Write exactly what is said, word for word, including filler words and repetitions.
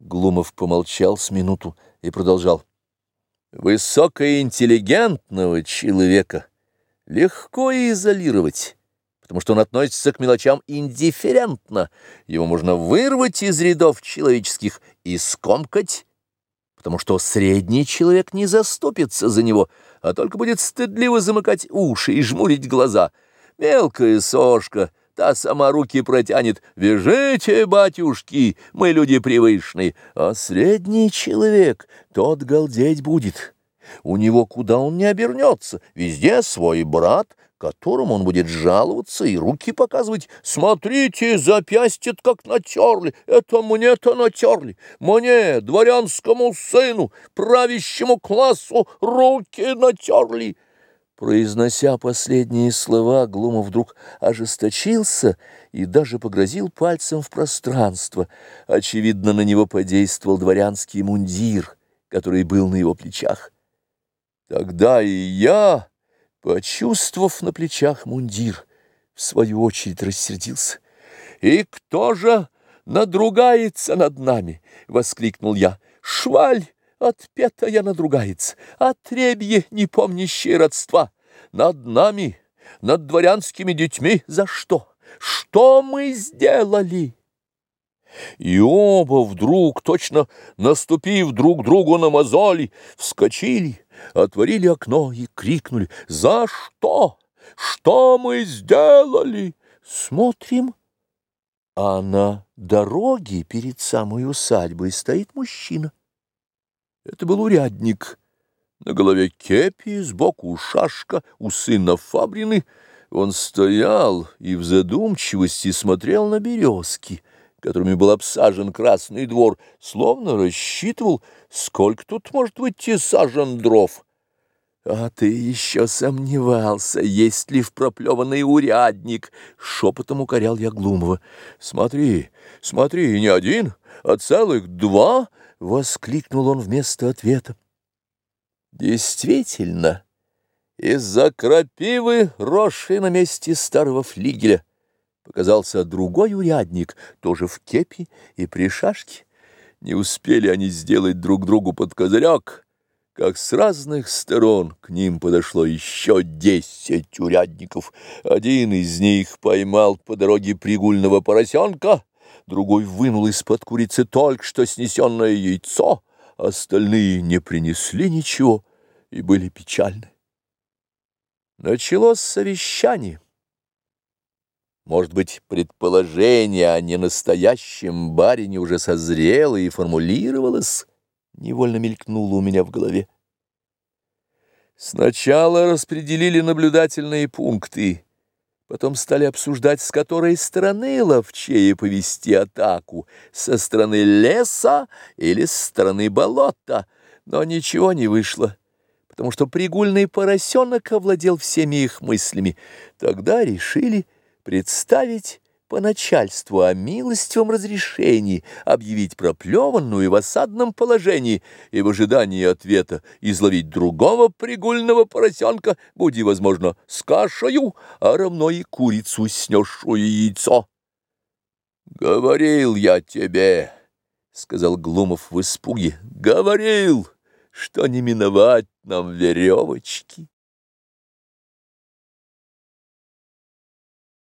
Глумов помолчал с минуту и продолжал. Высокоинтеллигентного человека легко изолировать, потому что он относится к мелочам индифферентно. Его можно вырвать из рядов человеческих и скомкать, потому что средний человек не заступится за него, а только будет стыдливо замыкать уши и жмурить глаза. Мелкая сошка, та сама руки протянет: «Вяжите, батюшки, мы люди привычные». А средний человек, тот галдеть будет. У него куда он не обернется, везде свой брат, которому он будет жаловаться и руки показывать. «Смотрите, запястье как натерли, это мне-то натерли, мне, дворянскому сыну, правящему классу, руки натерли». Произнося последние слова, Глумов вдруг ожесточился и даже погрозил пальцем в пространство. Очевидно, на него подействовал дворянский мундир, который был на его плечах. Тогда и я, почувствовав на плечах мундир, в свою очередь рассердился. «И кто же надругается над нами?» — воскликнул я. «Шваль отпетая надругается, отребье, не помнящее родства. Над нами, над дворянскими детьми. За что? Что мы сделали?» И оба вдруг, точно наступив друг другу на мозоли, вскочили, отворили окно и крикнули: «За что? Что мы сделали?» Смотрим, а на дороге перед самой усадьбой стоит мужчина. Это был урядник. На голове кепи, сбоку шашка, усы нафабрины. Он стоял и в задумчивости смотрел на березки, которыми был обсажен Красный двор, словно рассчитывал, сколько тут может выйти сажен дров. «А ты еще сомневался, есть ли в проплеванный урядник?» — шепотом укорял я Глумова. «Смотри, смотри, не один, а целых два!» — воскликнул он вместо ответа. Действительно, из-за крапивы, росшей на месте старого флигеля, показался другой урядник, тоже в кепи и при шашке. Не успели они сделать друг другу под козырек, как с разных сторон к ним подошло еще десять урядников. Один из них поймал по дороге пригульного поросенка, другой вынул из-под курицы только что снесенное яйцо, остальные не принесли ничего и были печальны. Началось совещание. Может быть, предположение о ненастоящем барине уже созрело и формулировалось, невольно мелькнуло у меня в голове. Сначала распределили наблюдательные пункты, потом стали обсуждать, с которой стороны ловчее повести атаку, со стороны леса или с стороны болота, но ничего не вышло, потому что пригульный поросенок овладел всеми их мыслями. Тогда решили представить по начальству о милостивом разрешении, объявить проплеванную в осадном положении и в ожидании ответа изловить другого пригульного поросенка, буди возможно, с кашею, а равно и курицу, снесшую яйцо. «Говорил я тебе, — сказал Глумов в испуге, — говорил, что не миновать нам веревочки».